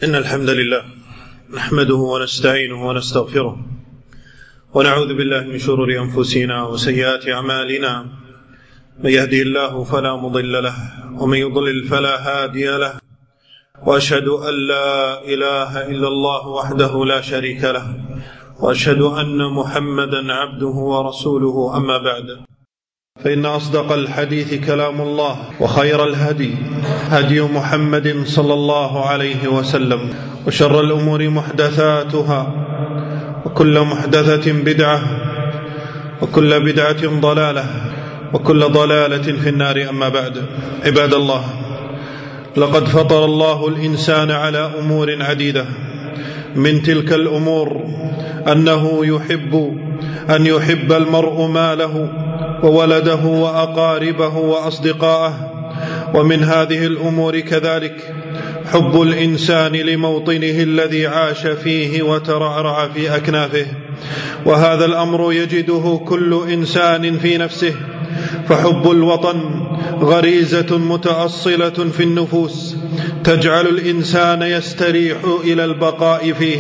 إن الحمد لله نحمده ونستعينه ونستغفره ونعوذ بالله من شرور أنفسنا وسيئات أعمالنا. من يهدي الله فلا مضل له ومن يضلل فلا هادي له، وأشهد أن لا إله إلا الله وحده لا شريك له، وأشهد أن محمدا عبده ورسوله. أما بعد، فإن أصدق الحديث كلام الله، وخير الهدي هدي محمد صلى الله عليه وسلم، وشر الأمور محدثاتها، وكل محدثة بدعة، وكل بدعة ضلالة، وكل ضلالة في النار. أما بعد، عباد الله، لقد فطر الله الإنسان على أمور عديدة. من تلك الأمور أنه أن يحب المرء ماله وولده وأقاربه وأصدقاءه. ومن هذه الأمور كذلك حب الإنسان لموطنه الذي عاش فيه وترعرع في أكنافه، وهذا الأمر يجده كل إنسان في نفسه، فحب الوطن غريزة متأصلة في النفوس تجعل الإنسان يستريح إلى البقاء فيه،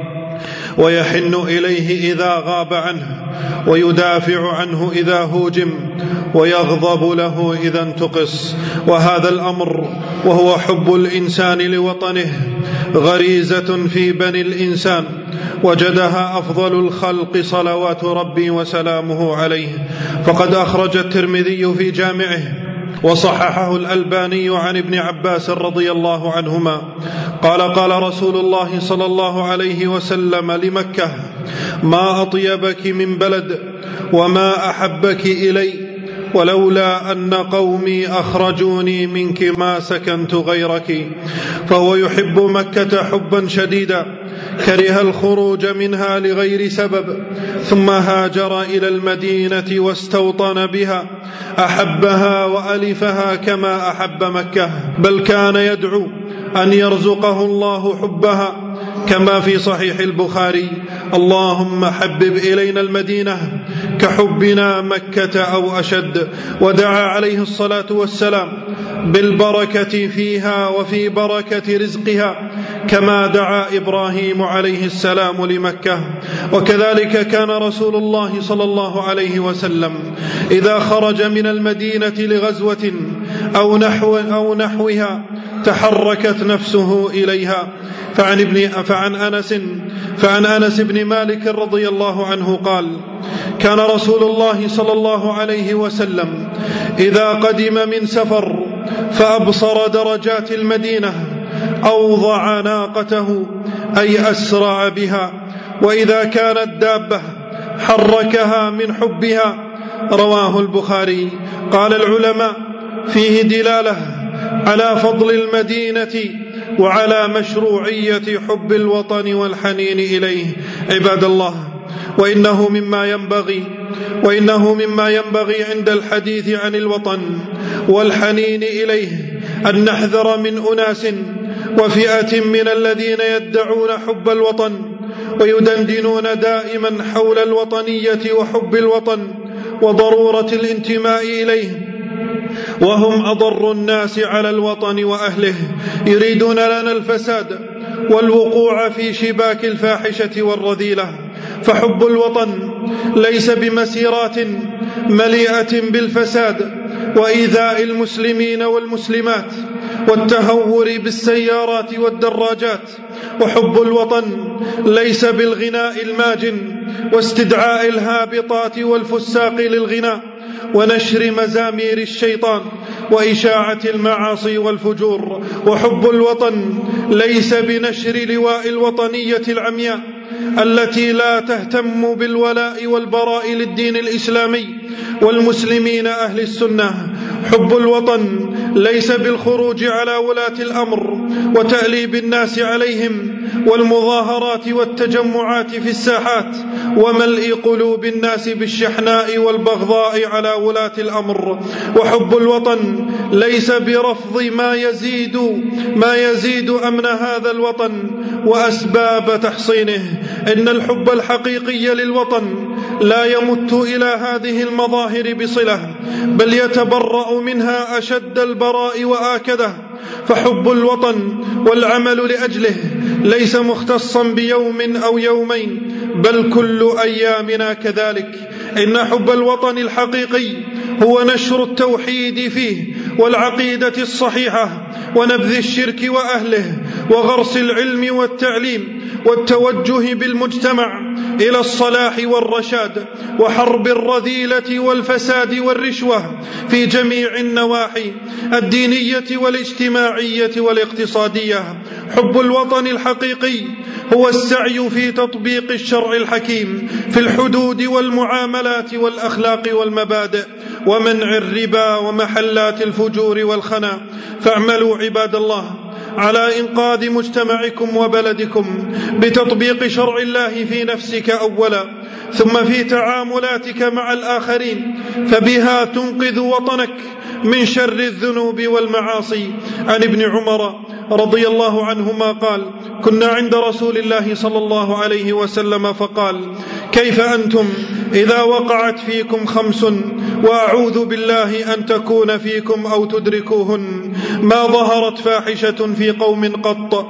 ويحن إليه إذا غاب عنه، ويدافع عنه إذا هوجم، ويغضب له إذا انتقص. وهذا الأمر وهو حب الإنسان لوطنه غريزة في بني الإنسان وجدها أفضل الخلق صلوات ربي وسلامه عليه. فقد أخرج الترمذي في جامعه وصححه الألباني عن ابن عباس رضي الله عنهما قال: قال رسول الله صلى الله عليه وسلم لمكة: ما أطيبك من بلد وما أحبك إلي، ولولا أن قومي أخرجوني منك ما سكنت غيرك. فهو يحب مكة حبا شديدا، كره الخروج منها لغير سبب، ثم هاجر إلى المدينة واستوطن بها، أحبها وألفها كما أحب مكة، بل كان يدعو أن يرزقه الله حبها، كما في صحيح البخاري: اللهم حبب إلينا المدينة كحبنا مكة أو أشد. ودعا عليه الصلاة والسلام بالبركة فيها وفي بركة رزقها، كما دعا إبراهيم عليه السلام لمكة. وكذلك كان رسول الله صلى الله عليه وسلم إذا خرج من المدينة لغزوة أو نحوها تحركت نفسه إليها. فعن أنس بن مالك رضي الله عنه قال: كان رسول الله صلى الله عليه وسلم إذا قدم من سفر فأبصر درجات المدينة أوضع ناقته، أي أسرع بها، وإذا كانت دابة حركها من حبها. رواه البخاري. قال العلماء: فيه دلالة على فضل المدينة وعلى مشروعية حب الوطن والحنين إليه. عباد الله، وإنه مما ينبغي عند الحديث عن الوطن والحنين إليه أن نحذر من أناس وفئة من الذين يدعون حب الوطن ويدندنون دائما حول الوطنية وحب الوطن وضرورة الانتماء إليه، وهم أضر الناس على الوطن وأهله، يريدون لنا الفساد والوقوع في شباك الفاحشة والرذيلة. فحب الوطن ليس بمسيرات مليئة بالفساد وإيذاء المسلمين والمسلمات والتهور بالسيارات والدراجات. وحب الوطن ليس بالغناء الماجن واستدعاء الهابطات والفساق للغناء ونشر مزامير الشيطان وإشاعة المعاصي والفجور. وحب الوطن ليس بنشر لواء الوطنية العمياء التي لا تهتم بالولاء والبراء للدين الإسلامي والمسلمين أهل السنة. حب الوطن ليس بالخروج على ولاة الأمر وتأليب الناس عليهم والمظاهرات والتجمعات في الساحات وملء قلوب الناس بالشحناء والبغضاء على ولاة الأمر. وحب الوطن ليس برفض ما يزيد أمن هذا الوطن وأسباب تحصينه. إن الحب الحقيقي للوطن لا يمت إلى هذه المظاهر بصلة، بل يتبرأ منها أشد البراء وآكده. فحب الوطن والعمل لأجله ليس مختصا بيوم أو يومين، بل كل أيامنا كذلك. إن حب الوطن الحقيقي هو نشر التوحيد فيه والعقيدة الصحيحة، ونبذ الشرك وأهله، وغرس العلم والتعليم، والتوجه بالمجتمع إلى الصلاح والرشاد، وحرب الرذيلة والفساد والرشوة في جميع النواحي الدينية والاجتماعية والاقتصادية. حب الوطن الحقيقي هو السعي في تطبيق الشرع الحكيم في الحدود والمعاملات والأخلاق والمبادئ، ومنع الربا ومحلات الفجور والخنا. فاعملوا عباد الله على إنقاذ مجتمعكم وبلدكم بتطبيق شرع الله في نفسك أولا، ثم في تعاملاتك مع الآخرين، فبها تنقذ وطنك من شر الذنوب والمعاصي. عن ابن عمر رضي الله عنهما قال: كنا عند رسول الله صلى الله عليه وسلم فقال: كيف أنتم إذا وقعت فيكم 5 وأعوذ بالله أن تكون فيكم أو تدركوهن؟ ما ظهرت فاحشة في قوم قط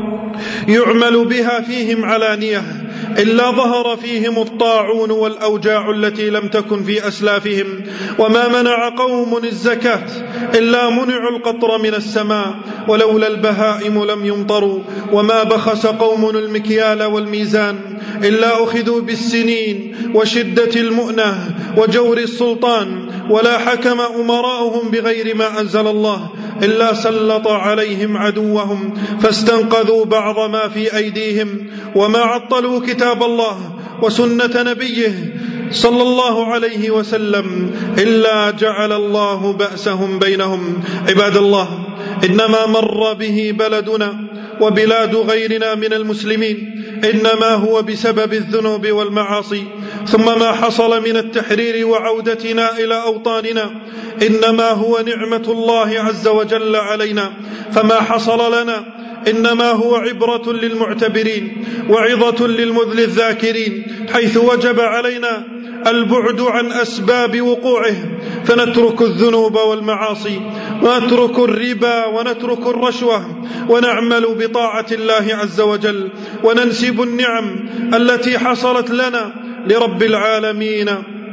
يعمل بها فيهم علانية إلا ظهر فيهم الطاعون والأوجاع التي لم تكن في أسلافهم، وما منع قوم الزكاة إلا منعوا القطر من السماء، ولولا البهائم لم يمطروا، وما بخس قوم المكيال والميزان إلا أخذوا بالسنين وشدة المؤنة وجور السلطان، ولا حكم أمراؤهم بغير ما أنزل الله إلا سلط عليهم عدوهم فاستنقذوا بعض ما في أيديهم، وما عطلوا كتاب الله وسنة نبيه صلى الله عليه وسلم إلا جعل الله بأسهم بينهم. عباد الله، إنما مر به بلدنا وبلاد غيرنا من المسلمين إنما هو بسبب الذنوب والمعاصي، ثم ما حصل من التحرير وعودتنا إلى أوطاننا إنما هو نعمة الله عز وجل علينا، فما حصل لنا إنما هو عبرة للمعتبرين وعظة للذاكرين، حيث وجب علينا البعد عن أسباب وقوعه، فنترك الذنوب والمعاصي، ونترك الربا، ونترك الرشوة، ونعمل بطاعة الله عز وجل، وننسب النعم التي حصلت لنا لرب العالمين،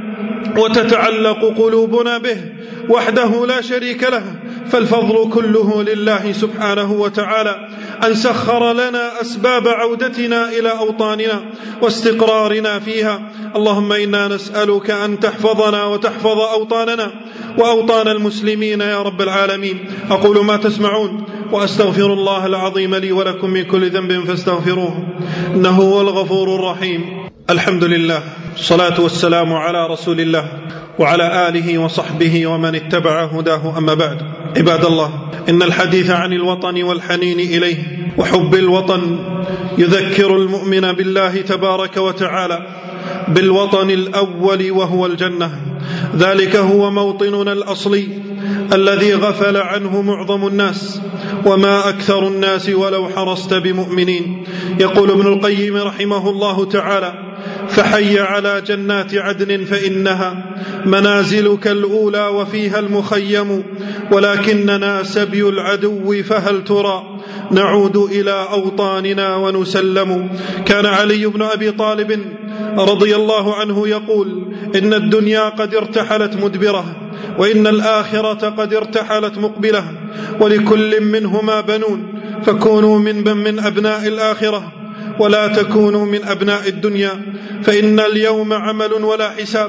وتتعلق قلوبنا به وحده لا شريك له، فالفضل كله لله سبحانه وتعالى أن سخر لنا أسباب عودتنا إلى أوطاننا واستقرارنا فيها. اللهم إنا نسألك أن تحفظنا وتحفظ أوطاننا وأوطان المسلمين يا رب العالمين. أقول ما تسمعون وأستغفر الله العظيم لي ولكم من كل ذنب فاستغفروه إنه هو الغفور الرحيم. الحمد لله، الصلاة والسلام على رسول الله وعلى آله وصحبه ومن اتبع هداه، أما بعد. عباد الله، إن الحديث عن الوطن والحنين إليه وحب الوطن يذكر المؤمن بالله تبارك وتعالى بالوطن الأول وهو الجنة. ذلك هو موطننا الأصلي الذي غفل عنه معظم الناس، وما أكثر الناس ولو حرصت بمؤمنين. يقول ابن القيم رحمه الله تعالى: فحي على جنات عدن فإنها منازلك الأولى وفيها المخيم، ولكننا سبي العدو فهل ترى نعود إلى أوطاننا ونسلم. كان علي بن أبي طالب رضي الله عنه يقول: إن الدنيا قد ارتحلت مدبرة، وإن الآخرة قد ارتحلت مقبلة، ولكل منهما بنون، فكونوا من أبناء الآخرة ولا تكونوا من أبناء الدنيا، فإن اليوم عمل ولا حساب،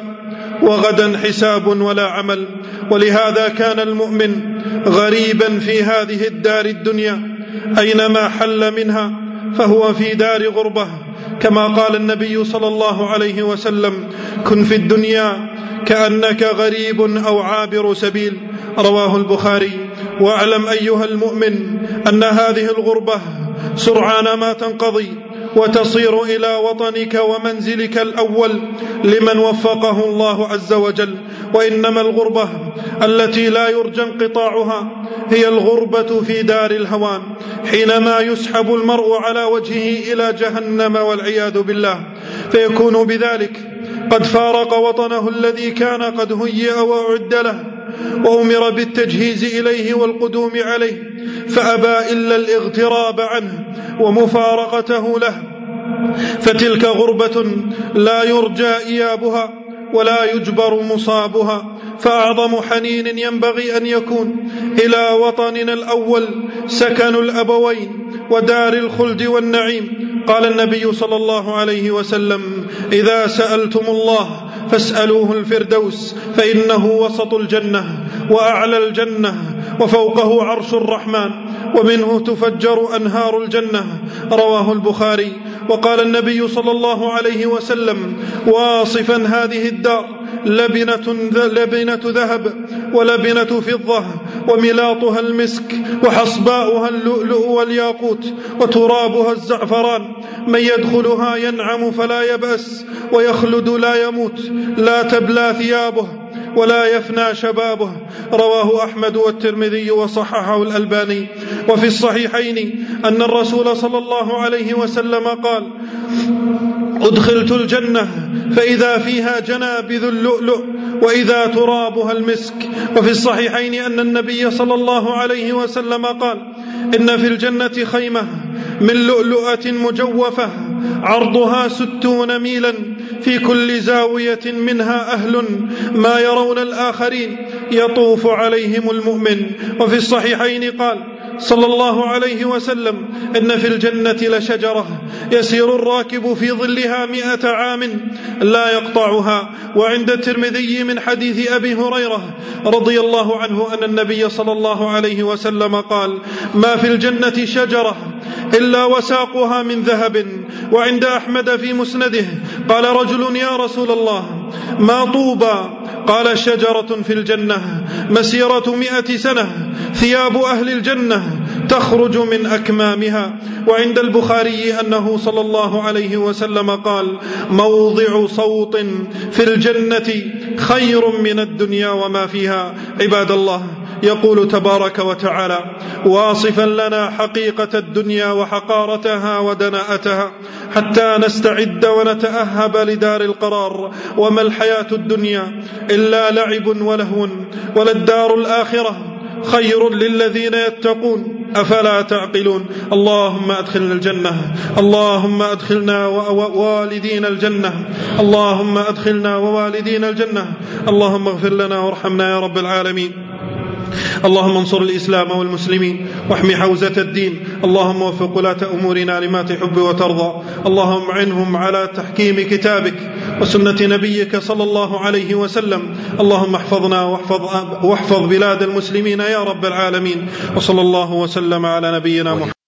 وغدا حساب ولا عمل. ولهذا كان المؤمن غريبا في هذه الدار الدنيا، أينما حل منها فهو في دار غربة، كما قال النبي صلى الله عليه وسلم: كن في الدنيا كأنك غريب أو عابر سبيل، رواه البخاري. واعلم أيها المؤمن أن هذه الغربة سرعان ما تنقضي وتصير إلى وطنك ومنزلك الأول لمن وفقه الله عز وجل. وإنما الغربة التي لا يرجى انقطاعها هي الغربة في دار الهوان، حينما يسحب المرء على وجهه إلى جهنم والعياذ بالله، فيكون بذلك قد فارق وطنه الذي كان قد هيئ وأعد له وأمر بالتجهيز إليه والقدوم عليه، فأبى إلا الاغتراب عنه ومفارقته له، فتلك غربة لا يرجى إيابها ولا يجبر مصابها، فأعظم حنين ينبغي أن يكون إلى وطننا الأول سكن الأبوين ودار الخلد والنعيم. قال النبي صلى الله عليه وسلم: إذا سألتم الله فاسألوه الفردوس، فإنه وسط الجنة وأعلى الجنة وفوقه عرش الرحمن، ومنه تفجر أنهار الجنة. رواه البخاري. وقال النبي صلى الله عليه وسلم واصفا هذه الدار: لبنة ذهب ولبنة فضة وملاطها المسك وحصباؤها اللؤلؤ والياقوت وترابها الزعفران، من يدخلها ينعم فلا يبأس ويخلد لا يموت، لا تبلى ثيابه ولا يفنى شبابه. رواه أحمد والترمذي وصححه الألباني. وفي الصحيحين أن الرسول صلى الله عليه وسلم قال: أدخلت الجنة فإذا فيها جنابذ اللؤلؤ وإذا ترابها المسك. وفي الصحيحين أن النبي صلى الله عليه وسلم قال: إن في الجنة خيمة من لؤلؤة مجوفة عرضها 60 ميلا، في كل زاوية منها أهل ما يرون الآخرين، يطوف عليهم المؤمن. وفي الصحيحين قال صلى الله عليه وسلم: إن في الجنة لشجرة يسير الراكب في ظلها 100 عام لا يقطعها. وعند الترمذي من حديث أبي هريرة رضي الله عنه أن النبي صلى الله عليه وسلم قال: ما في الجنة شجرة إلا وساقها من ذهب. وعند أحمد في مسنده قال رجل: يا رسول الله، ما طوبى؟ قال: شجرة في الجنة مسيرة 100 سنة، ثياب أهل الجنة تخرج من أكمامها. وعند البخاري أنه صلى الله عليه وسلم قال: موضع صوت في الجنة خير من الدنيا وما فيها. عباد الله، يقول تبارك وتعالى واصفا لنا حقيقة الدنيا وحقارتها ودناءتها حتى نستعد ونتأهب لدار القرار: وما الحياة الدنيا إلا لعب ولهو، وللدار الآخرة خير للذين يتقون، أفلا تعقلون. اللهم أدخلنا الجنة، اللهم أدخلنا ووالدينا الجنة، اللهم أدخلنا ووالدينا الجنة. اللهم اغفر لنا وارحمنا يا رب العالمين. اللهم انصر الإسلام والمسلمين واحمي حوزة الدين. اللهم وفق ولاة أمورنا لما تحب وترضى. اللهم اعنهم على تحكيم كتابك وسنة نبيك صلى الله عليه وسلم. اللهم احفظنا واحفظ بلاد المسلمين يا رب العالمين. وصلى الله وسلم على نبينا محمد.